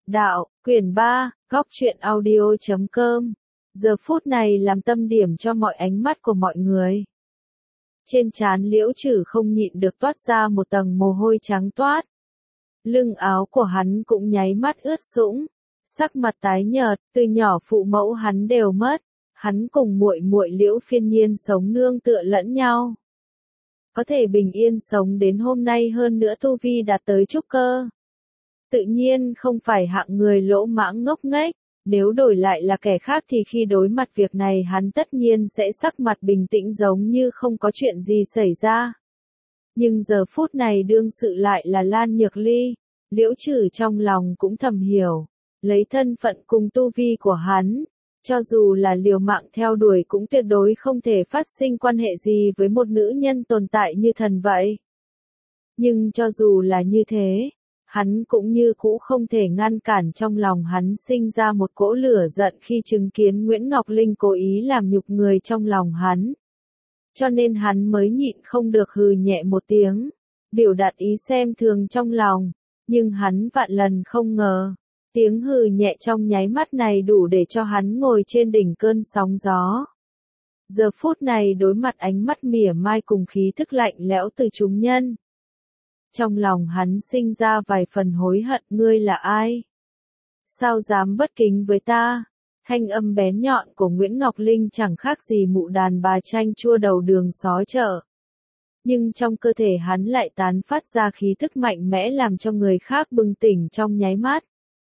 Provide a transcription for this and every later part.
Đạo, quyển 3, góc truyện audio.com. Giờ phút này làm tâm điểm cho mọi ánh mắt của mọi người. Trên trán Liễu Trử không nhịn được toát ra một tầng mồ hôi trắng toát. Lưng áo của hắn cũng nháy mắt ướt sũng, sắc mặt tái nhợt, từ nhỏ phụ mẫu hắn đều mất, hắn cùng muội muội Liễu Phiên Nhiên sống nương tựa lẫn nhau. Có thể bình yên sống đến hôm nay hơn nữa tu vi đạt tới trúc cơ. Tự nhiên không phải hạng người lỗ mãng ngốc nghếch, nếu đổi lại là kẻ khác thì khi đối mặt việc này hắn tất nhiên sẽ sắc mặt bình tĩnh giống như không có chuyện gì xảy ra. Nhưng giờ phút này đương sự lại là Lan Nhược Ly, Liễu Trử trong lòng cũng thầm hiểu, lấy thân phận cùng tu vi của hắn, cho dù là liều mạng theo đuổi cũng tuyệt đối không thể phát sinh quan hệ gì với một nữ nhân tồn tại như thần vậy. Nhưng cho dù là như thế, hắn cũng như cũ không thể ngăn cản trong lòng hắn sinh ra một cỗ lửa giận khi chứng kiến Nguyễn Ngọc Linh cố ý làm nhục người trong lòng hắn. Cho nên hắn mới nhịn không được hừ nhẹ một tiếng, biểu đạt ý xem thường trong lòng, nhưng hắn vạn lần không ngờ, tiếng hừ nhẹ trong nháy mắt này đủ để cho hắn ngồi trên đỉnh cơn sóng gió. Giờ phút này đối mặt ánh mắt mỉa mai cùng khí thức lạnh lẽo từ chúng nhân. Trong lòng hắn sinh ra vài phần hối hận, ngươi là ai? Sao dám bất kính với ta? Thanh âm bén nhọn của Nguyễn Ngọc Linh chẳng khác gì mụ đàn bà chanh chua đầu đường xó chợ. Nhưng trong cơ thể hắn lại tán phát ra khí thức mạnh mẽ làm cho người khác bừng tỉnh trong nháy mắt.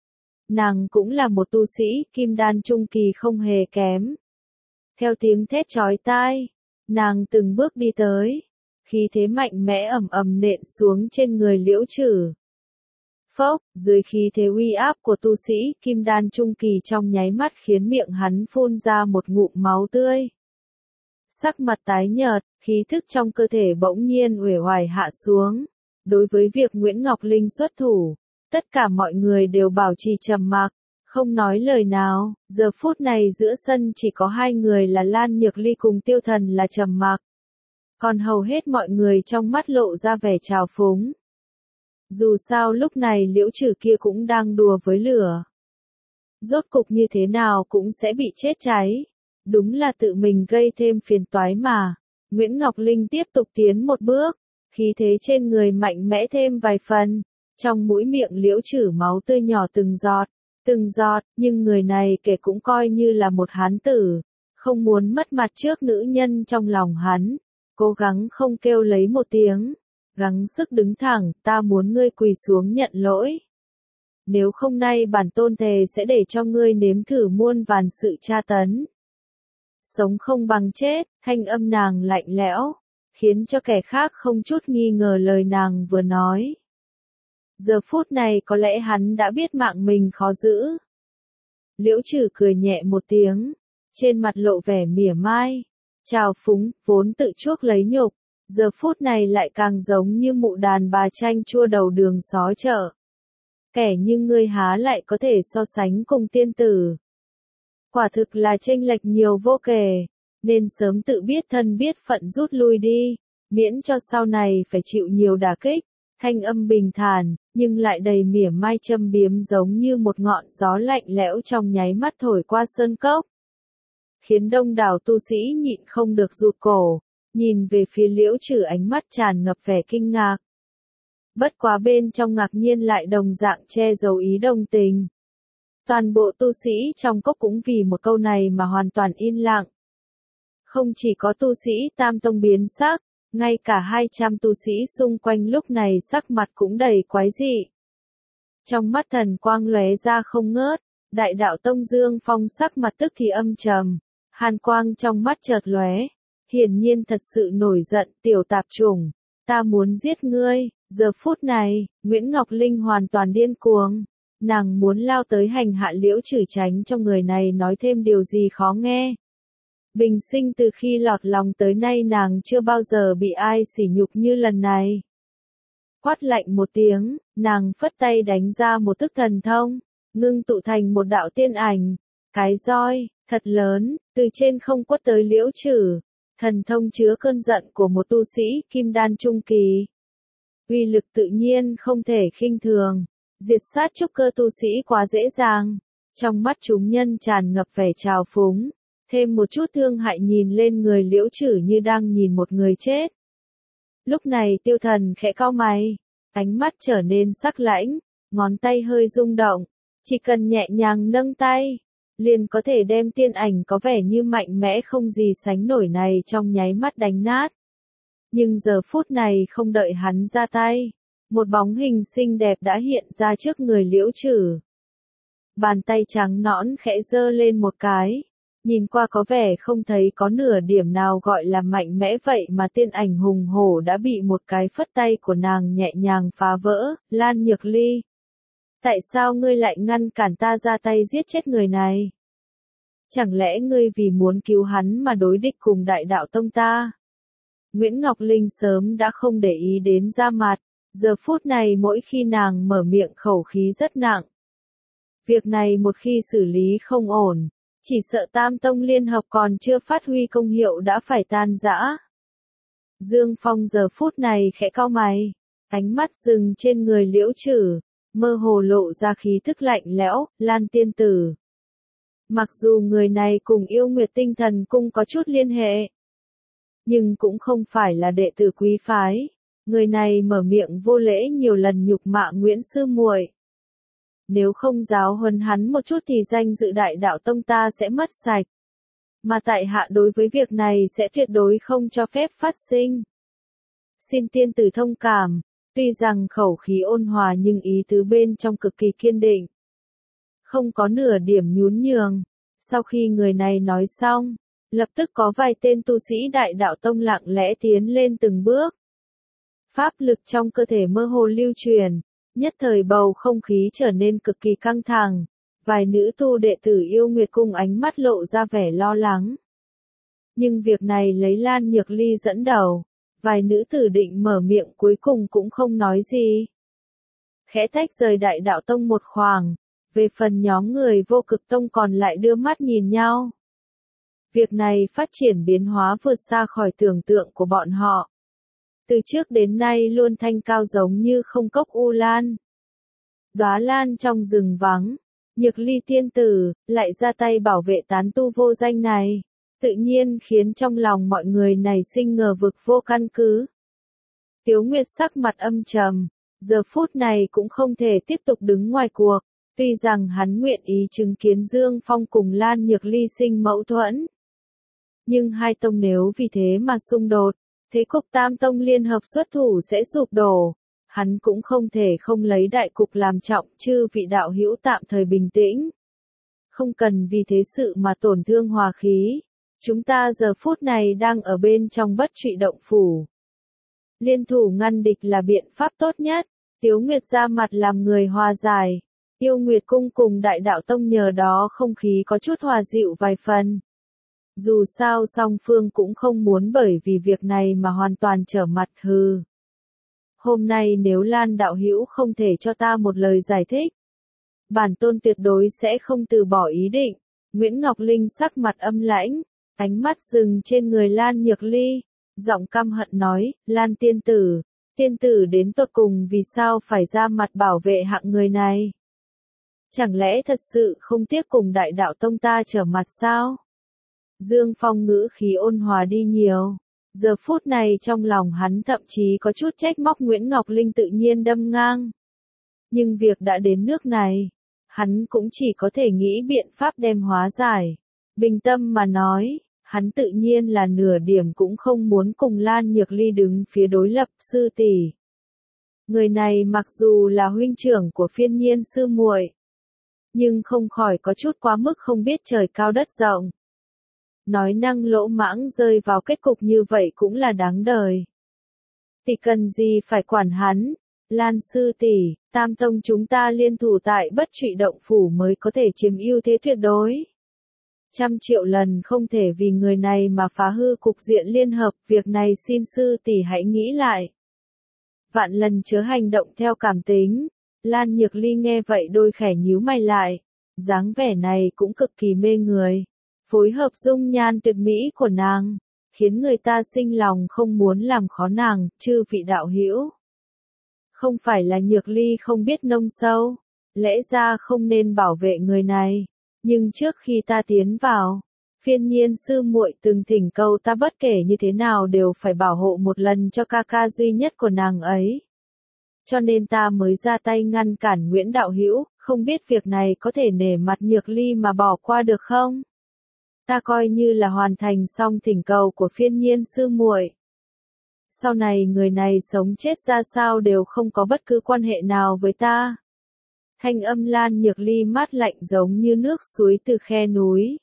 Nàng cũng là một tu sĩ, kim đan trung kỳ không hề kém. Theo tiếng thét chói tai, nàng từng bước đi tới. Khí thế mạnh mẽ ầm ầm nện xuống trên người Liễu Trử. Phốc, dưới khí thế uy áp của tu sĩ kim đan trung kỳ trong nháy mắt khiến miệng hắn phun ra một ngụm máu tươi. Sắc mặt tái nhợt, khí thức trong cơ thể bỗng nhiên uể oải hạ xuống. Đối với việc Nguyễn Ngọc Linh xuất thủ, tất cả mọi người đều bảo trì trầm mặc, không nói lời nào. Giờ phút này giữa sân chỉ có hai người là Lan Nhược Ly cùng Tiêu Thần là trầm mặc. Còn hầu hết mọi người trong mắt lộ ra vẻ trào phúng. Dù sao lúc này Liễu Trử kia cũng đang đùa với lửa. Rốt cục như thế nào cũng sẽ bị chết cháy. Đúng là tự mình gây thêm phiền toái mà. Nguyễn Ngọc Linh tiếp tục tiến một bước. Khí thế trên người mạnh mẽ thêm vài phần. Trong mũi miệng Liễu Trử máu tươi nhỏ từng giọt, nhưng người này kể cũng coi như là một hán tử. Không muốn mất mặt trước nữ nhân trong lòng hắn. Cố gắng không kêu lấy một tiếng, gắng sức đứng thẳng, ta muốn ngươi quỳ xuống nhận lỗi. Nếu không nay bản tôn thề sẽ để cho ngươi nếm thử muôn vàn sự tra tấn. Sống không bằng chết, thanh âm nàng lạnh lẽo, khiến cho kẻ khác không chút nghi ngờ lời nàng vừa nói. Giờ phút này có lẽ hắn đã biết mạng mình khó giữ. Liễu Trử cười nhẹ một tiếng, trên mặt lộ vẻ mỉa mai. Trào phúng, vốn tự chuốc lấy nhục, giờ phút này lại càng giống như mụ đàn bà chanh chua đầu đường xó chợ. Kẻ như ngươi há lại có thể so sánh cùng tiên tử. Quả thực là chênh lệch nhiều vô kể, nên sớm tự biết thân biết phận rút lui đi, miễn cho sau này phải chịu nhiều đả kích. Thanh âm bình thản, nhưng lại đầy mỉa mai châm biếm giống như một ngọn gió lạnh lẽo trong nháy mắt thổi qua sơn cốc. Khiến đông đảo tu sĩ nhịn không được rụt cổ, nhìn về phía Liễu Trử ánh mắt tràn ngập vẻ kinh ngạc. Bất quá bên trong ngạc nhiên lại đồng dạng che giấu ý đồng tình. Toàn bộ tu sĩ trong cốc cũng vì một câu này mà hoàn toàn yên lặng. Không chỉ có tu sĩ Tam Tông biến sắc, ngay cả 200 tu sĩ xung quanh lúc này sắc mặt cũng đầy quái dị. Trong mắt thần quang lóe ra không ngớt, Đại đạo Tông Dương Phong sắc mặt tức thì âm trầm. Hàn quang trong mắt chợt lóe, hiển nhiên thật sự nổi giận, tiểu tạp chủng, ta muốn giết ngươi. Giờ phút này, Nguyễn Ngọc Linh hoàn toàn điên cuồng, nàng muốn lao tới hành hạ Liễu Trử tránh cho người này nói thêm điều gì khó nghe. Bình sinh từ khi lọt lòng tới nay nàng chưa bao giờ bị ai sỉ nhục như lần này. Quát lạnh một tiếng, nàng phất tay đánh ra một thức thần thông, ngưng tụ thành một đạo tiên ảnh, cái roi thật lớn, từ trên không quất tới Liễu Trử, thần thông chứa cơn giận của một tu sĩ kim đan trung kỳ. Uy lực tự nhiên không thể khinh thường, Diệt sát trúc cơ tu sĩ quá dễ dàng. Trong mắt chúng nhân tràn ngập vẻ trào phúng, thêm một chút thương hại nhìn lên người Liễu Trử như đang nhìn một người chết. Lúc này Tiêu Thần khẽ cau mày, ánh mắt trở nên sắc lãnh, ngón tay hơi rung động, chỉ cần nhẹ nhàng nâng tay, liền có thể đem tiên ảnh có vẻ như mạnh mẽ không gì sánh nổi này trong nháy mắt đánh nát. Nhưng giờ phút này không đợi hắn ra tay, một bóng hình xinh đẹp đã hiện ra trước người Liễu Trử. Bàn tay trắng nõn khẽ giơ lên một cái, nhìn qua có vẻ không thấy có nửa điểm nào gọi là mạnh mẽ vậy mà tiên ảnh hùng hổ đã bị một cái phất tay của nàng nhẹ nhàng phá vỡ. Lan Nhược Ly, tại sao ngươi lại ngăn cản ta ra tay giết chết người này? Chẳng lẽ ngươi vì muốn cứu hắn mà đối địch cùng Đại Đạo Tông ta? Nguyễn Ngọc Linh sớm đã không để ý đến da mặt, giờ phút này mỗi khi nàng mở miệng khẩu khí rất nặng. Việc này một khi xử lý không ổn, chỉ sợ Tam Tông liên hợp còn chưa phát huy công hiệu đã phải tan rã. Dương Phong giờ phút này khẽ cau mày, ánh mắt dừng trên người Liễu Trử, mơ hồ lộ ra khí thức lạnh lẽo. Lan tiên tử. Mặc dù người này cùng Yêu Nguyệt Tinh Thần Cung có chút liên hệ, nhưng cũng không phải là đệ tử quý phái. Người này mở miệng vô lễ nhiều lần nhục mạ Nguyễn sư muội. Nếu không giáo huấn hắn một chút thì danh dự Đại Đạo Tông ta sẽ mất sạch. Mà tại hạ đối với việc này sẽ tuyệt đối không cho phép phát sinh. Xin tiên tử thông cảm, tuy rằng khẩu khí ôn hòa nhưng ý tứ bên trong cực kỳ kiên định. Không có nửa điểm nhún nhường. Sau khi người này nói xong, lập tức có vài tên tu sĩ Đại Đạo Tông lặng lẽ tiến lên từng bước. Pháp lực trong cơ thể mơ hồ lưu truyền, nhất thời bầu không khí trở nên cực kỳ căng thẳng. Vài nữ tu đệ tử Yêu Nguyệt Cung ánh mắt lộ ra vẻ lo lắng. Nhưng việc này lấy Lan Nhược Ly dẫn đầu, vài nữ tử định mở miệng cuối cùng cũng không nói gì. Khẽ tách rời Đại Đạo Tông một khoảng, về phần nhóm người Vô Cực Tông còn lại đưa mắt nhìn nhau. Việc này phát triển biến hóa vượt xa khỏi tưởng tượng của bọn họ. Từ trước đến nay luôn thanh cao giống như không cốc u lan. Đóa lan trong rừng vắng, Nhược Ly tiên tử, lại ra tay bảo vệ tán tu vô danh này. Tự nhiên khiến trong lòng mọi người nảy sinh ngờ vực vô căn cứ. Tiếu Nguyệt sắc mặt âm trầm, giờ phút này cũng không thể tiếp tục đứng ngoài cuộc, tuy rằng hắn nguyện ý chứng kiến Dương Phong cùng Lan Nhược Ly sinh mâu thuẫn. Nhưng hai tông nếu vì thế mà xung đột, thế cục Tam Tông liên hợp xuất thủ sẽ sụp đổ. Hắn cũng không thể không lấy đại cục làm trọng, chư vị đạo hữu tạm thời bình tĩnh. Không cần vì thế sự mà tổn thương hòa khí. Chúng ta giờ phút này đang ở bên trong Bất Trụy Động Phủ. Liên thủ ngăn địch là biện pháp tốt nhất. Tiếu Nguyệt ra mặt làm người hòa giải. Yêu Nguyệt Cung cùng Đại Đạo Tông nhờ đó không khí có chút hòa dịu vài phần. Dù sao song phương cũng không muốn bởi vì việc này mà hoàn toàn trở mặt hừ. Hôm nay nếu Lan đạo hữu không thể cho ta một lời giải thích, bản tôn tuyệt đối sẽ không từ bỏ ý định. Nguyễn Ngọc Linh sắc mặt âm lãnh, ánh mắt dừng trên người Lan Nhược Ly, giọng căm hận nói, Lan tiên tử đến tột cùng vì sao phải ra mặt bảo vệ hạng người này? Chẳng lẽ thật sự không tiếc cùng Đại Đạo Tông ta trở mặt sao? Dương Phong ngữ khí ôn hòa đi nhiều. Giờ phút này trong lòng hắn thậm chí có chút trách móc Nguyễn Ngọc Linh tự nhiên đâm ngang. Nhưng việc đã đến nước này, hắn cũng chỉ có thể nghĩ biện pháp đem hóa giải. Bình tâm mà nói, hắn tự nhiên là nửa điểm cũng không muốn cùng Lan Nhược Ly đứng phía đối lập. Sư tỷ, người này mặc dù là huynh trưởng của Phiên Nhiên sư muội, nhưng không khỏi có chút quá mức không biết trời cao đất rộng. Nói năng lỗ mãng rơi vào kết cục như vậy cũng là đáng đời. Tỷ cần gì phải quản hắn? Lan sư tỷ, Tam Tông chúng ta liên thủ tại Bất Trụy Động Phủ mới có thể chiếm ưu thế tuyệt đối. 100.000.000 lần không thể vì người này mà phá hư cục diện liên hợp, việc này xin sư tỷ hãy nghĩ lại. Vạn lần chớ hành động theo cảm tính. Lan Nhược Ly nghe vậy đôi khẽ nhíu mày lại, dáng vẻ này cũng cực kỳ mê người. Phối hợp dung nhan tuyệt mỹ của nàng, khiến người ta sinh lòng không muốn làm khó nàng. Chư vị đạo hữu, Không phải là Nhược Ly không biết nông sâu, lẽ ra không nên bảo vệ người này, nhưng trước khi ta tiến vào, Phiên Nhiên sư muội từng thỉnh cầu ta bất kể như thế nào đều phải bảo hộ một lần cho ca ca duy nhất của nàng ấy. Cho nên ta mới ra tay ngăn cản Nguyễn đạo hữu, không biết việc này có thể nể mặt Nhược Ly mà bỏ qua được không? Ta coi như là hoàn thành xong thỉnh cầu của Phiên Nhiên sư muội. Sau này người này sống chết ra sao đều không có bất cứ quan hệ nào với ta. Thanh âm Lan Nhược Ly mát lạnh giống như nước suối từ khe núi.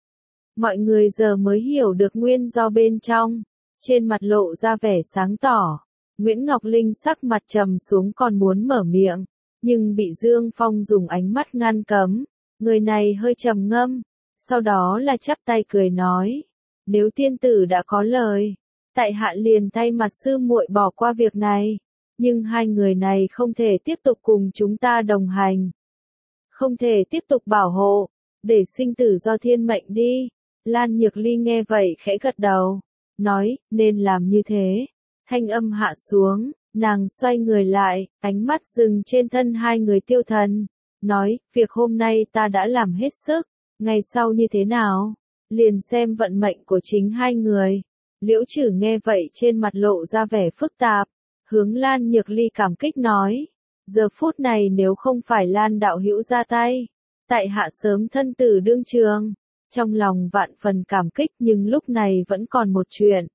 Mọi người giờ mới hiểu được nguyên do bên trong, trên mặt lộ ra vẻ sáng tỏ. Nguyễn Ngọc Linh sắc mặt trầm xuống còn muốn mở miệng, nhưng bị Dương Phong dùng ánh mắt ngăn cấm. Người này hơi trầm ngâm, sau đó là chắp tay cười nói, nếu tiên tử đã có lời, tại hạ liền thay mặt sư muội bỏ qua việc này, nhưng hai người này không thể tiếp tục cùng chúng ta đồng hành, không thể tiếp tục bảo hộ, để sinh tử do thiên mệnh đi. Lan Nhược Ly nghe vậy khẽ gật đầu, nói, nên làm như thế. Thanh âm hạ xuống, nàng xoay người lại, ánh mắt dừng trên thân hai người Tiêu Thần, nói, việc hôm nay ta đã làm hết sức, ngày sau như thế nào, liền xem vận mệnh của chính hai người. Liễu Trử nghe vậy trên mặt lộ ra vẻ phức tạp, hướng Lan Nhược Ly cảm kích nói, giờ phút này nếu không phải Lan đạo hữu ra tay, tại hạ sớm thân tử đương trường. Trong lòng vạn phần cảm kích nhưng lúc này vẫn còn một chuyện.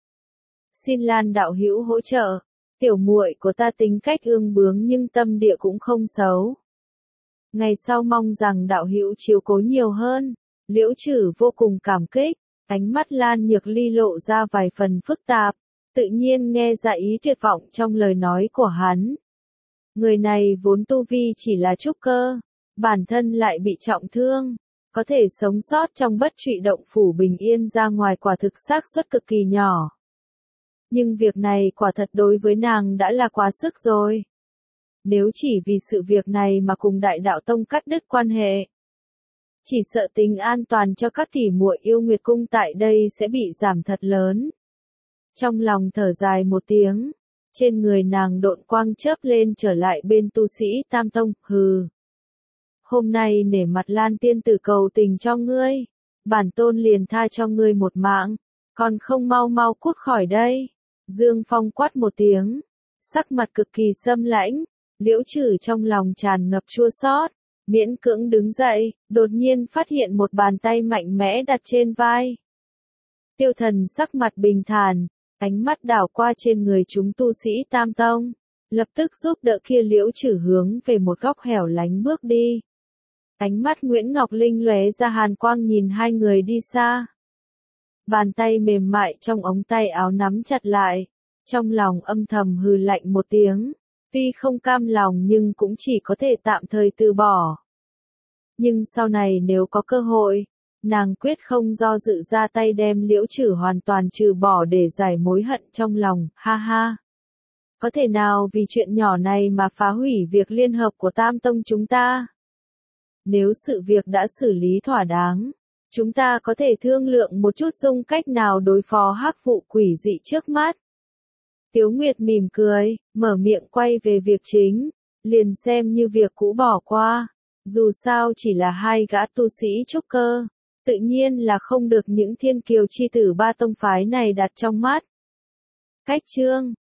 Xin Lan đạo hữu hỗ trợ, tiểu muội của ta tính cách ương bướng nhưng tâm địa cũng không xấu. Ngày sau mong rằng đạo hữu chiếu cố nhiều hơn. Liễu Trử vô cùng cảm kích, ánh mắt Lan Nhược Ly lộ ra vài phần phức tạp, tự nhiên nghe ra ý tuyệt vọng trong lời nói của hắn. Người này vốn tu vi chỉ là trúc cơ, bản thân lại bị trọng thương, có thể sống sót trong Bất Trụy động phủ bình yên ra ngoài quả thực xác suất cực kỳ nhỏ. Nhưng việc này quả thật đối với nàng đã là quá sức rồi. Nếu chỉ vì sự việc này mà cùng Đại Đạo Tông cắt đứt quan hệ, chỉ sợ tình an toàn cho các tỷ muội Yêu Nguyệt Cung tại đây sẽ bị giảm thật lớn. Trong lòng thở dài một tiếng, trên người nàng độn quang chớp lên trở lại bên tu sĩ Tam Tông, hừ. Hôm nay nể mặt Lan tiên tử cầu tình cho ngươi, bản tôn liền tha cho ngươi một mạng, còn không mau mau cút khỏi đây. Dương Phong quát một tiếng, sắc mặt cực kỳ xâm lãnh, Liễu Trử trong lòng tràn ngập chua xót, miễn cưỡng đứng dậy, đột nhiên phát hiện một bàn tay mạnh mẽ đặt trên vai. Tiêu Thần sắc mặt bình thản, ánh mắt đảo qua trên người chúng tu sĩ Tam Tông, lập tức giúp đỡ kia Liễu Trử hướng về một góc hẻo lánh bước đi. Ánh mắt Nguyễn Ngọc Linh lóe ra hàn quang nhìn hai người đi xa. Bàn tay mềm mại trong ống tay áo nắm chặt lại, trong lòng âm thầm hừ lạnh một tiếng, tuy không cam lòng nhưng cũng chỉ có thể tạm thời từ bỏ. Nhưng sau này nếu có cơ hội, nàng quyết không do dự ra tay đem Liễu Trử hoàn toàn trừ bỏ để giải mối hận trong lòng, ha ha. Có thể nào vì chuyện nhỏ này mà phá hủy việc liên hợp của Tam Tông chúng ta? Nếu sự việc đã xử lý thỏa đáng, chúng ta có thể thương lượng một chút dung cách nào đối phó hắc vụ quỷ dị trước mắt. Tiếu Nguyệt mỉm cười, mở miệng quay về việc chính, liền xem như việc cũ bỏ qua. Dù sao chỉ là hai gã tu sĩ trúc cơ, tự nhiên là không được những thiên kiều chi tử ba tông phái này đặt trong mắt. Cách chương